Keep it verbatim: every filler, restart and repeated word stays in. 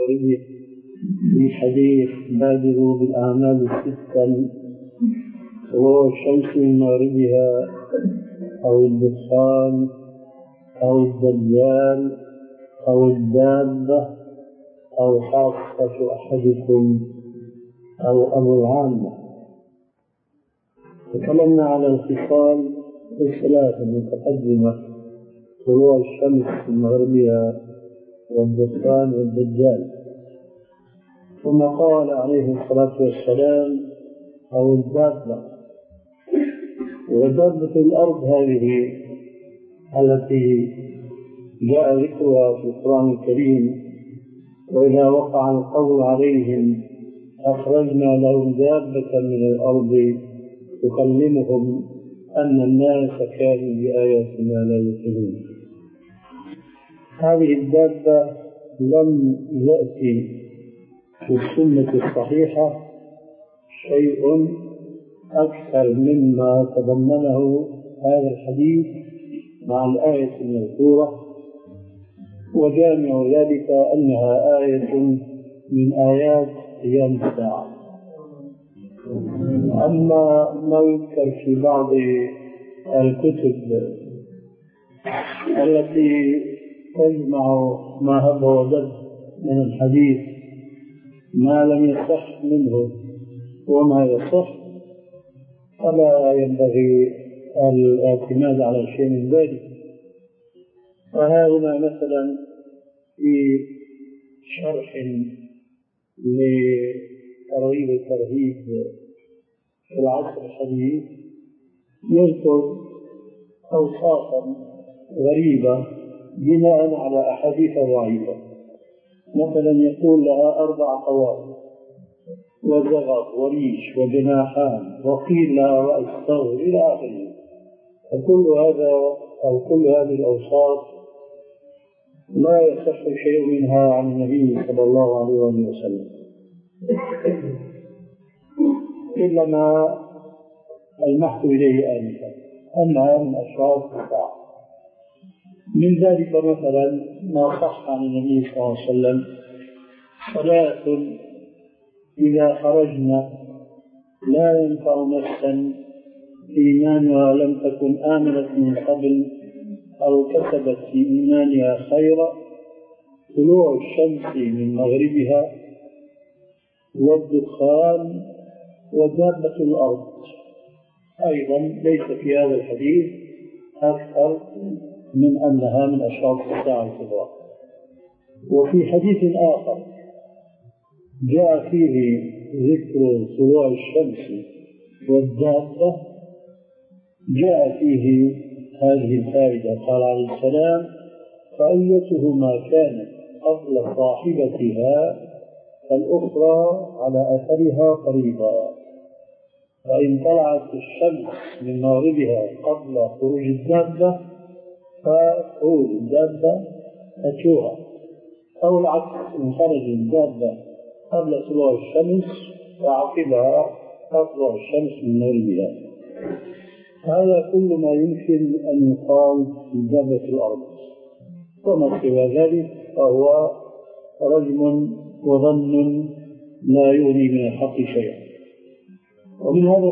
مغربه في حديث بادروا بالأعمال الستة طلوع الشمس من مغربها أو الدخان أو الدجال أو الدابة أو حاصة أحدكم أو أبو العامة. تكلمنا على الخصال الثلاثة المتقدمة: طلوع الشمس من مغربها والدخان والدجال. ثم قال عليه الصلاة والسلام: أو الدابة. ودابة الأرض هذه التي جاء ذكرها في القرآن الكريم: وإذا وقع القول عليهم أخرجنا لهم دابة من الأرض تكلمهم أن الناس كانوا بآياتنا لا يوقنون. هذه الدابة لم يأتي في السنة الصحيحة شيء أكثر مما تضمنه هذا الحديث مع الآية المذكورة، وجامع ذلك أنها آية من آيات قيام الساعة. أما ما يذكر في بعض الكتب التي تجمع ما هب ودب من الحديث، ما لم يصح منه وما يصح، فلا ينبغي الاعتماد على شيء من ذلك. فهنا مثلا في شرح لترغيب الترهيب في العصر الحديث يذكر أوصافا غريبة بناء على أحاديث ضعيفة. مثلا يقول لها أربع طوائف وزغط وريش وجناحان وقيل لها رأس ثور إلى آخره. فكل هذا أو كل هذه الأوصاف لا يصح شيء منها عن النبي صلى الله عليه وسلم، إلا ما المحت إليه آنفا أنها من أشراط الساعة. من ذلك مثلا ما صح عن النبي صلى الله عليه وسلم: صلاة إذا خرجنا لا ينفع نفسا إيمانها لم تكن آمنة من قبل أو كسبت في إيمانها خيرا: طلوع الشمس من مغربها والدخان ودابة الأرض. أيضا ليس في هذا الحديث أكثر من أنها من أشراط الساعة الكبرى. وفي حديث آخر جاء فيه ذكر طلوع الشمس والدابة جاء فيه هذه الفائدة: قال عليه السلام: فأيتهما كانت قبل صاحبتها الأخرى على أثرها قريبا. فإن طلعت الشمس من مغربها قبل خروج الدابة فخروج الدابة أتوها، أو العكس: إن خرج الدابة قبل طلوع الشمس فعقبها تطلع الشمس من مغربها. هذا كل ما يمكن أن يقال في دابة الأرض، وما سوى ذلك فهو رجم وظن لا يغني من الحق شيئا. ومن هذا